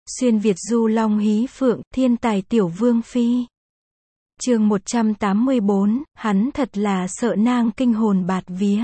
Xuyên Việt du long hí phượng, thiên tài tiểu vương phi. Chương 184, hắn thật là sợ nang kinh hồn bạt vía.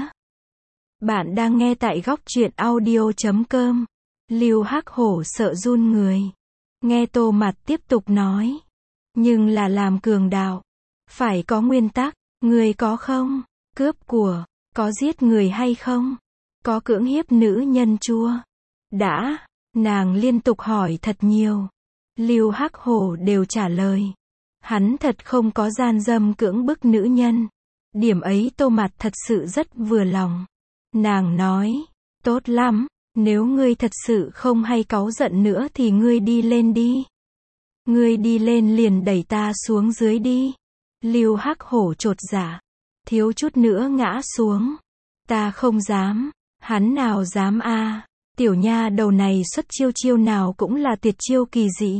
Bạn đang nghe tại góc truyện audio.com. Lưu Hắc Hổ sợ run người. Nghe Tô Mặt tiếp tục nói. Nhưng là làm cường đạo. Phải có nguyên tắc, người có không? Cướp của, có giết người hay không? Có cưỡng hiếp nữ nhân chua? Đã, nàng liên tục hỏi thật nhiều. Lưu Hắc Hổ đều trả lời. Hắn thật không có gian dâm cưỡng bức nữ nhân. Điểm ấy Tô Mặt thật sự rất vừa lòng. Nàng nói, tốt lắm, nếu ngươi thật sự không hay cáu giận nữa thì ngươi đi lên đi. Ngươi đi lên liền đẩy ta xuống dưới đi. Lưu Hắc Hổ chột dạ, thiếu chút nữa ngã xuống. Ta không dám, hắn nào dám a? Tiểu nha đầu này xuất chiêu nào cũng là tuyệt chiêu kỳ dị.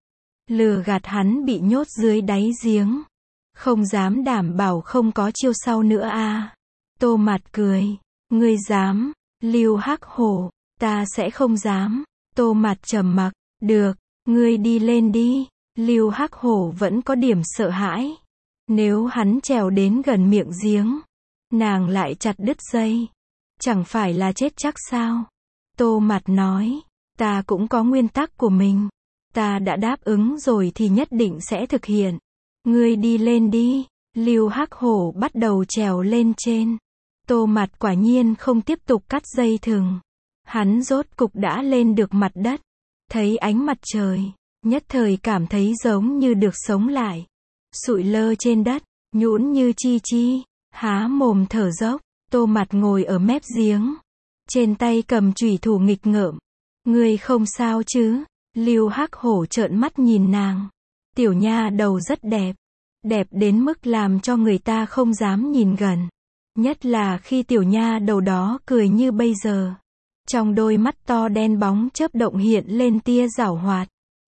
Lừa gạt hắn bị nhốt dưới đáy giếng. Không dám đảm bảo không có chiêu sau nữa a. Tô Mặt cười, ngươi dám? Lưu Hắc Hổ, ta sẽ không dám. Tô Mặt trầm mặc, được, ngươi đi lên đi. Lưu Hắc Hổ vẫn có điểm sợ hãi. Nếu hắn trèo đến gần miệng giếng, nàng lại chặt đứt dây, chẳng phải là chết chắc sao? Tô Mặt nói, ta cũng có nguyên tắc của mình. Ta đã đáp ứng rồi thì nhất định sẽ thực hiện. Ngươi đi lên đi. Lưu Hắc Hổ bắt đầu trèo lên trên. Tô Mặt quả nhiên không tiếp tục cắt dây thừng. Hắn rốt cục đã lên được mặt đất. Thấy ánh mặt trời, nhất thời cảm thấy giống như được sống lại. Sụi lơ trên đất, nhũn như chi chi, há mồm thở dốc. Tô Mặt ngồi ở mép giếng, trên tay cầm chủy thủ nghịch ngợm. Ngươi không sao chứ? Lưu Hắc Hổ trợn mắt nhìn nàng. Tiểu nha đầu rất đẹp. Đẹp đến mức làm cho người ta không dám nhìn gần. Nhất là khi tiểu nha đầu đó cười như bây giờ. Trong đôi mắt to đen bóng chớp động hiện lên tia giảo hoạt.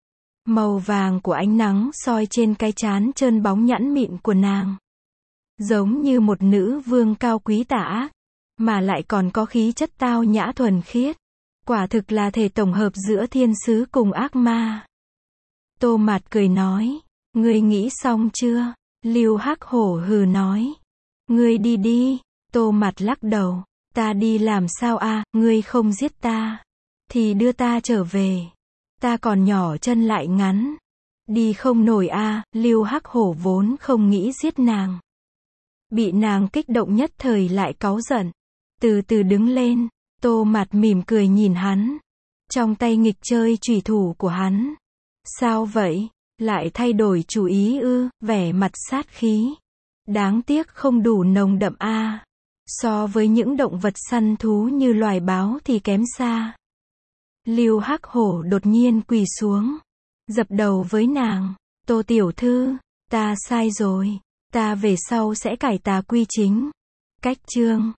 Màu vàng của ánh nắng soi trên cái trán trơn bóng nhẵn mịn của nàng. Giống như một nữ vương cao quý tà ác, mà lại còn có khí chất tao nhã thuần khiết. Quả thực là thể tổng hợp giữa thiên sứ cùng ác ma. Tô Mặt cười nói, ngươi nghĩ xong chưa? Lưu Hắc Hổ hừ nói, ngươi đi đi. Tô Mặt lắc đầu, ta đi làm sao a? Ngươi không giết ta, thì đưa ta trở về. Ta còn nhỏ chân lại ngắn, đi không nổi a. Lưu Hắc Hổ vốn không nghĩ giết nàng. Bị nàng kích động nhất thời lại cáu giận. Từ từ đứng lên. Tô Mặt mỉm cười nhìn hắn. Trong tay nghịch chơi chủy thủ của hắn. Sao vậy? Lại thay đổi chủ ý ư? Vẻ mặt sát khí. Đáng tiếc không đủ nồng đậm a. So với những động vật săn thú như loài báo thì kém xa. Lưu Hắc Hổ đột nhiên quỳ xuống, dập đầu với nàng. Tô tiểu thư, ta sai rồi. Ta về sau sẽ cải tà quy chính. Cách chương